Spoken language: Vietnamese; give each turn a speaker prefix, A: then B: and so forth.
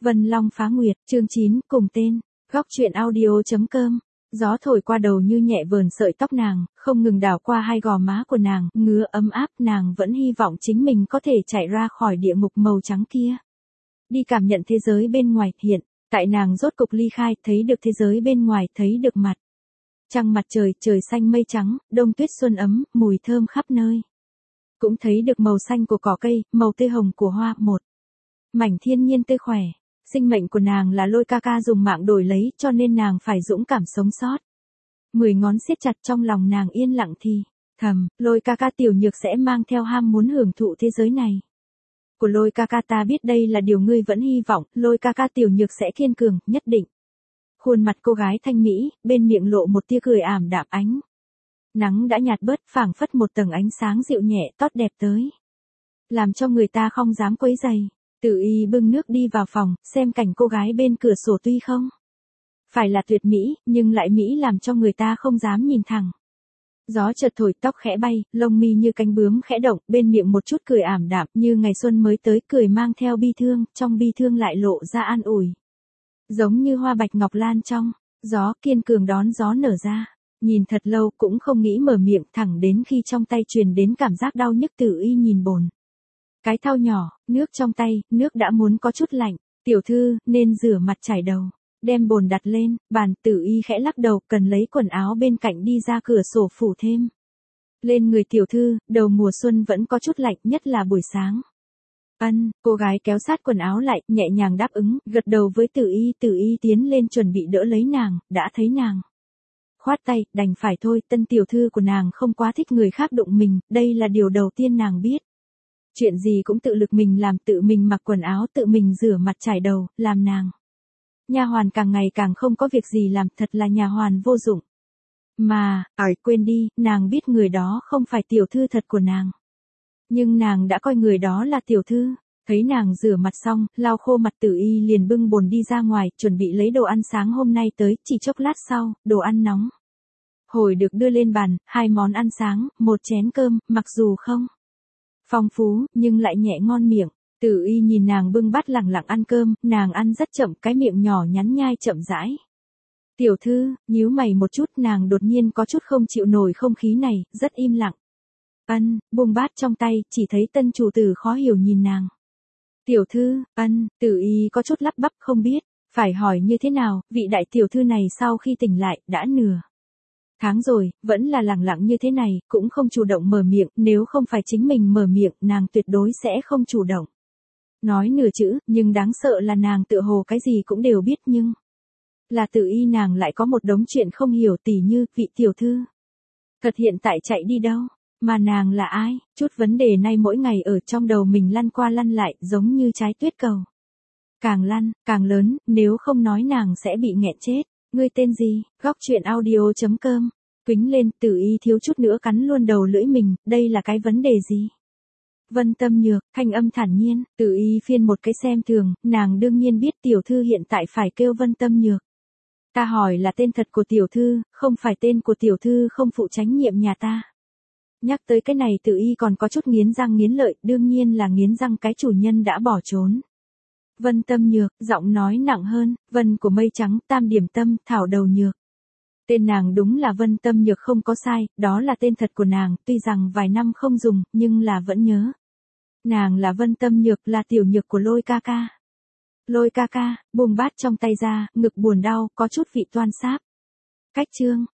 A: Vân Long Phá Nguyệt, chương 9, cùng tên, góc truyện audio.com. Gió thổi qua đầu như nhẹ vờn sợi tóc nàng, không ngừng đảo qua hai gò má của nàng, ngứa ấm áp, nàng vẫn hy vọng chính mình có thể chạy ra khỏi địa ngục màu trắng kia. Đi cảm nhận thế giới bên ngoài, hiện tại nàng rốt cục ly khai, thấy được thế giới bên ngoài, thấy được mặt trăng mặt trời, trời xanh mây trắng, đông tuyết xuân ấm, mùi thơm khắp nơi. Cũng thấy được màu xanh của cỏ cây, màu tươi hồng của hoa, một mảnh thiên nhiên tươi khỏe. Sinh mệnh của nàng là Lôi ca ca dùng mạng đổi lấy, cho nên nàng phải dũng cảm sống sót. 10 ngón siết chặt, trong lòng nàng yên lặng thì thầm, Lôi ca ca tiểu nhược sẽ mang theo ham muốn hưởng thụ thế giới này. Của Lôi ca ca, ta biết đây là điều ngươi vẫn hy vọng, Lôi ca ca tiểu nhược sẽ kiên cường, nhất định. Khuôn mặt cô gái thanh mỹ, bên miệng lộ một tia cười ảm đạm, ánh nắng đã nhạt bớt, phảng phất một tầng ánh sáng dịu nhẹ tót đẹp tới, làm cho người ta không dám quấy rầy. Tử Y bưng nước đi vào phòng, xem cảnh cô gái bên cửa sổ tuy không phải là tuyệt mỹ, nhưng lại mỹ làm cho người ta không dám nhìn thẳng. Gió chợt thổi, tóc khẽ bay, lông mi như cánh bướm khẽ động, bên miệng một chút cười ảm đạm, như ngày xuân mới tới, cười mang theo bi thương, trong bi thương lại lộ ra an ủi. Giống như hoa bạch ngọc lan trong gió, kiên cường đón gió nở ra. Nhìn thật lâu cũng không nghĩ mở miệng, thẳng đến khi trong tay truyền đến cảm giác đau nhức. Tử Y nhìn bồn cái thau nhỏ, nước trong tay, nước đã muốn có chút lạnh. Tiểu thư, nên rửa mặt chải đầu. Đem bồn đặt lên bàn, Tử Y khẽ lắc đầu, cần lấy quần áo bên cạnh đi ra cửa sổ phủ thêm lên người tiểu thư, đầu mùa xuân vẫn có chút lạnh, nhất là buổi sáng. Cô gái kéo sát quần áo lại, nhẹ nhàng đáp ứng, gật đầu với Tử Y. Tử Y tiến lên chuẩn bị đỡ lấy nàng, đã thấy nàng khoát tay, đành phải thôi, tân tiểu thư của nàng không quá thích người khác đụng mình, đây là điều đầu tiên nàng biết. Chuyện gì cũng tự lực mình làm, tự mình mặc quần áo, tự mình rửa mặt chải đầu, làm nàng nha hoàn càng ngày càng không có việc gì làm, thật là nha hoàn vô dụng. Mà, quên đi, nàng biết người đó không phải tiểu thư thật của nàng. Nhưng nàng đã coi người đó là tiểu thư. Thấy nàng rửa mặt xong, lau khô mặt, Tử Y liền bưng bồn đi ra ngoài, chuẩn bị lấy đồ ăn sáng hôm nay tới. Chỉ chốc lát sau, đồ ăn nóng hổi được đưa lên bàn, 2 món ăn sáng, 1 chén cơm, mặc dù không phong phú, nhưng lại nhẹ ngon miệng. Tử Y nhìn nàng bưng bát lẳng lặng ăn cơm, nàng ăn rất chậm, cái miệng nhỏ nhắn nhai chậm rãi. Tiểu thư, nhíu mày một chút, nàng đột nhiên có chút không chịu nổi không khí này, rất im lặng. Buông bát trong tay, chỉ thấy tân chủ tử khó hiểu nhìn nàng. Tiểu thư, Tử Y có chút lắp bắp, không biết phải hỏi như thế nào, vị đại tiểu thư này sau khi tỉnh lại, đã nửa tháng rồi, vẫn là lẳng lặng như thế này, cũng không chủ động mở miệng, nếu không phải chính mình mở miệng, nàng tuyệt đối sẽ không chủ động nói nửa chữ, nhưng đáng sợ là nàng tựa hồ cái gì cũng đều biết, nhưng là Tử Y nàng lại có một đống chuyện không hiểu, tỉ như, vị tiểu thư thật hiện tại chạy đi đâu, mà nàng là ai, chút vấn đề này mỗi ngày ở trong đầu mình lăn qua lăn lại, giống như trái tuyết cầu. Càng lăn, càng lớn, nếu không nói nàng sẽ bị nghẹn chết. Ngươi tên gì? Góc truyện audio.com. Quýnh lên, Tử Y thiếu chút nữa cắn luôn đầu lưỡi mình, đây là cái vấn đề gì? Vân Tâm Nhược, thanh âm thản nhiên. Tử Y phiên một cái xem thường, nàng đương nhiên biết tiểu thư hiện tại phải kêu Vân Tâm Nhược. Ta hỏi là tên thật của tiểu thư, không phải tên của tiểu thư không phụ trách nhiệm nhà ta. Nhắc tới cái này, Tử Y còn có chút nghiến răng nghiến lợi, đương nhiên là nghiến răng cái chủ nhân đã bỏ trốn. Vân Tâm Nhược, giọng nói nặng hơn, Vân của mây trắng, tam điểm tâm, thảo đầu nhược. Tên nàng đúng là Vân Tâm Nhược không có sai, đó là tên thật của nàng, tuy rằng vài năm không dùng, nhưng là vẫn nhớ. Nàng là Vân Tâm Nhược, là tiểu nhược của Lôi ca ca. Lôi ca ca, buông bát trong tay ra, ngực buồn đau, có chút vị toan sáp. Cách chương.